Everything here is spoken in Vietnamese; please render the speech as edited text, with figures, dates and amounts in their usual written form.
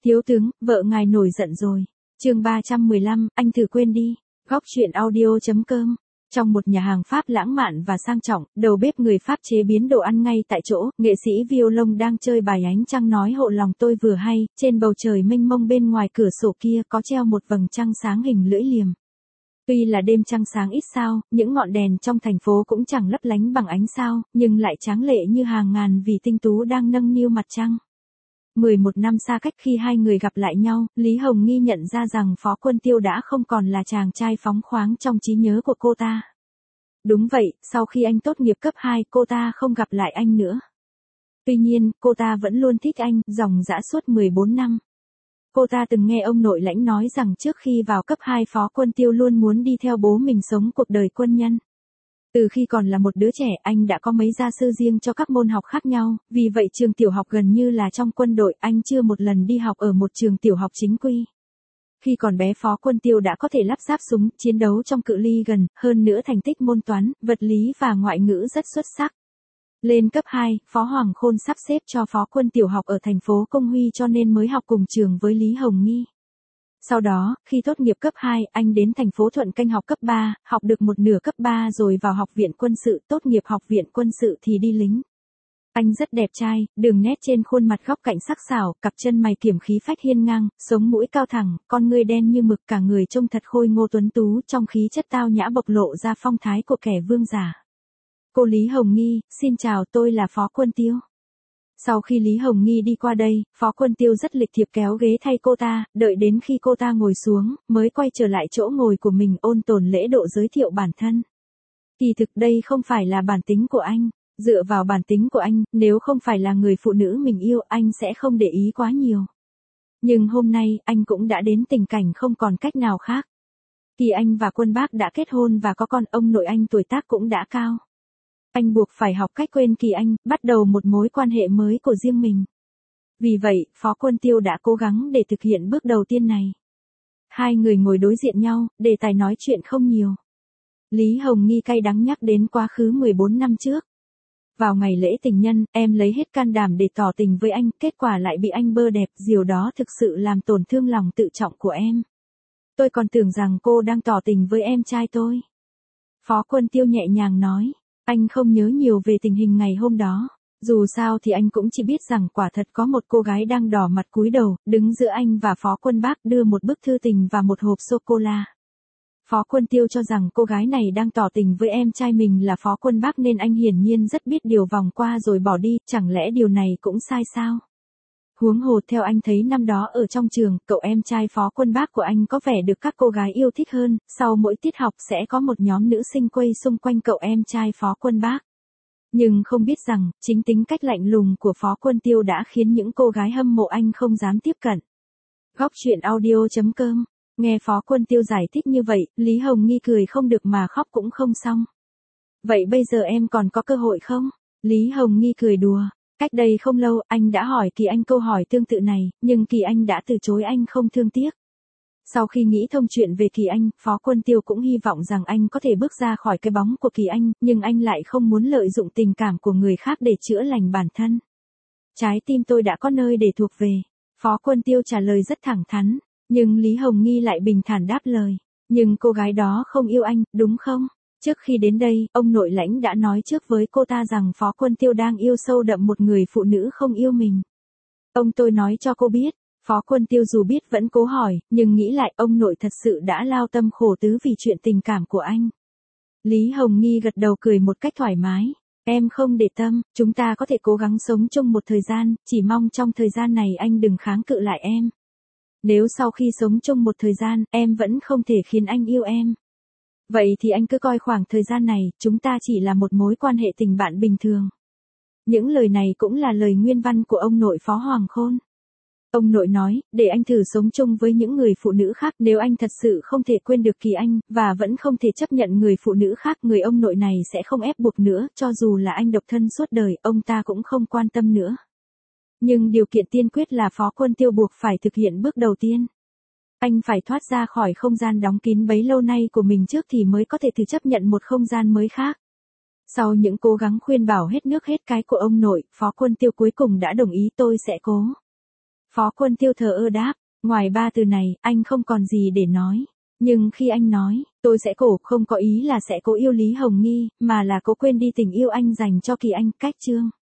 Thiếu tướng, vợ ngài nổi giận rồi. Chương 315, anh thử quên đi. Góc truyện audio.com. Trong một nhà hàng Pháp lãng mạn và sang trọng, đầu bếp người Pháp chế biến đồ ăn ngay tại chỗ, nghệ sĩ violon đang chơi bài Ánh Trăng nói hộ lòng tôi vừa hay, trên bầu trời mênh mông bên ngoài cửa sổ kia có treo một vầng trăng sáng hình lưỡi liềm. Tuy là đêm trăng sáng ít sao, những ngọn đèn trong thành phố cũng chẳng lấp lánh bằng ánh sao, nhưng lại tráng lệ như hàng ngàn vì tinh tú đang nâng niu mặt trăng. 11 năm xa cách khi hai người gặp lại nhau, Lý Hồng Nghi nhận ra rằng Phó Quân Tiêu đã không còn là chàng trai phóng khoáng trong trí nhớ của cô ta. Đúng vậy, sau khi anh tốt nghiệp cấp 2, cô ta không gặp lại anh nữa. Tuy nhiên, cô ta vẫn luôn thích anh, dòng dã suốt 14 năm. Cô ta từng nghe ông nội lãnh nói rằng trước khi vào cấp 2 Phó Quân Tiêu luôn muốn đi theo bố mình sống cuộc đời quân nhân. Từ khi còn là một đứa trẻ, anh đã có mấy gia sư riêng cho các môn học khác nhau, vì vậy trường tiểu học gần như là trong quân đội, anh chưa một lần đi học ở một trường tiểu học chính quy. Khi còn bé Phó Quân Tiêu đã có thể lắp ráp súng, chiến đấu trong cự ly gần, hơn nữa thành tích môn toán, vật lý và ngoại ngữ rất xuất sắc. Lên cấp 2, Phó Hoàng Khôn sắp xếp cho Phó Quân tiểu học ở thành phố Công Huy cho nên mới học cùng trường với Lý Hồng Nghi. Sau đó, khi tốt nghiệp cấp 2, anh đến thành phố Thuận Canh học cấp 3, học được một nửa cấp 3 rồi vào học viện quân sự, tốt nghiệp học viện quân sự thì đi lính. Anh rất đẹp trai, đường nét trên khuôn mặt góc cạnh sắc sảo, cặp chân mày kiểm khí phách hiên ngang, sống mũi cao thẳng, con ngươi đen như mực, cả người trông thật khôi ngô tuấn tú, trong khí chất tao nhã bộc lộ ra phong thái của kẻ vương giả. Cô Lý Hồng Nghi, xin chào, tôi là Phó Quân Tiêu. Sau khi Lý Hồng Nghi đi qua đây, Phó Quân Tiêu rất lịch thiệp kéo ghế thay cô ta, đợi đến khi cô ta ngồi xuống, mới quay trở lại chỗ ngồi của mình ôn tồn lễ độ giới thiệu bản thân. Kỳ thực đây không phải là bản tính của anh, dựa vào bản tính của anh, nếu không phải là người phụ nữ mình yêu, anh sẽ không để ý quá nhiều. Nhưng hôm nay, anh cũng đã đến tình cảnh không còn cách nào khác. Kỳ Anh và Quân Bác đã kết hôn và có con, ông nội anh tuổi tác cũng đã cao. Anh buộc phải học cách quên Kỳ Anh, bắt đầu một mối quan hệ mới của riêng mình. Vì vậy, Phó Quân Tiêu đã cố gắng để thực hiện bước đầu tiên này. Hai người ngồi đối diện nhau, đề tài nói chuyện không nhiều. Lý Hồng Nghi cay đắng nhắc đến quá khứ 14 năm trước. Vào ngày lễ tình nhân, em lấy hết can đảm để tỏ tình với anh, kết quả lại bị anh bơ đẹp, điều đó thực sự làm tổn thương lòng tự trọng của em. Tôi còn tưởng rằng cô đang tỏ tình với em trai tôi. Phó Quân Tiêu nhẹ nhàng nói. Anh không nhớ nhiều về tình hình ngày hôm đó. Dù sao thì anh cũng chỉ biết rằng quả thật có một cô gái đang đỏ mặt cúi đầu, đứng giữa anh và Phó Quân Bác đưa một bức thư tình và một hộp sô-cô-la. Phó Quân Tiêu cho rằng cô gái này đang tỏ tình với em trai mình là Phó Quân Bác nên anh hiển nhiên rất biết điều vòng qua rồi bỏ đi, chẳng lẽ điều này cũng sai sao? Huống hồ theo anh thấy năm đó ở trong trường, cậu em trai Phó Quân Bác của anh có vẻ được các cô gái yêu thích hơn, sau mỗi tiết học sẽ có một nhóm nữ sinh quay xung quanh cậu em trai Phó Quân Bác. Nhưng không biết rằng, chính tính cách lạnh lùng của Phó Quân Tiêu đã khiến những cô gái hâm mộ anh không dám tiếp cận. Góc truyện audio.com. Nghe Phó Quân Tiêu giải thích như vậy, Lý Hồng Nghi cười không được mà khóc cũng không xong. Vậy bây giờ em còn có cơ hội không? Lý Hồng Nghi cười đùa. Cách đây không lâu, anh đã hỏi Kỳ Anh câu hỏi tương tự này, nhưng Kỳ Anh đã từ chối anh không thương tiếc. Sau khi nghĩ thông chuyện về Kỳ Anh, Phó Quân Tiêu cũng hy vọng rằng anh có thể bước ra khỏi cái bóng của Kỳ Anh, nhưng anh lại không muốn lợi dụng tình cảm của người khác để chữa lành bản thân. Trái tim tôi đã có nơi để thuộc về. Phó Quân Tiêu trả lời rất thẳng thắn, nhưng Lý Hồng Nghi lại bình thản đáp lời. Nhưng cô gái đó không yêu anh, đúng không? Trước khi đến đây, ông nội lãnh đã nói trước với cô ta rằng Phó Quân Tiêu đang yêu sâu đậm một người phụ nữ không yêu mình. Ông tôi nói cho cô biết. Phó Quân Tiêu dù biết vẫn cố hỏi, nhưng nghĩ lại ông nội thật sự đã lao tâm khổ tứ vì chuyện tình cảm của anh. Lý Hồng Nghi gật đầu cười một cách thoải mái. Em không để tâm, chúng ta có thể cố gắng sống chung một thời gian, chỉ mong trong thời gian này anh đừng kháng cự lại em. Nếu sau khi sống chung một thời gian, em vẫn không thể khiến anh yêu em. Vậy thì anh cứ coi khoảng thời gian này, chúng ta chỉ là một mối quan hệ tình bạn bình thường. Những lời này cũng là lời nguyên văn của ông nội Phó Hoàng Khôn. Ông nội nói, để anh thử sống chung với những người phụ nữ khác, nếu anh thật sự không thể quên được Kỳ Anh, và vẫn không thể chấp nhận người phụ nữ khác, người ông nội này sẽ không ép buộc nữa, cho dù là anh độc thân suốt đời, ông ta cũng không quan tâm nữa. Nhưng điều kiện tiên quyết là Phó Quân Tiêu buộc phải thực hiện bước đầu tiên. Anh phải thoát ra khỏi không gian đóng kín bấy lâu nay của mình trước thì mới có thể thử chấp nhận một không gian mới khác. Sau những cố gắng khuyên bảo hết nước hết cái của ông nội, Phó Quân Tiêu cuối cùng đã đồng ý tôi sẽ cố. Phó Quân Tiêu thờ ơ đáp, ngoài ba từ này, anh không còn gì để nói. Nhưng khi anh nói, tôi sẽ cổ, không có ý là sẽ cố yêu Lý Hồng Nghi, mà là cố quên đi tình yêu anh dành cho Kỳ Anh, cách chương.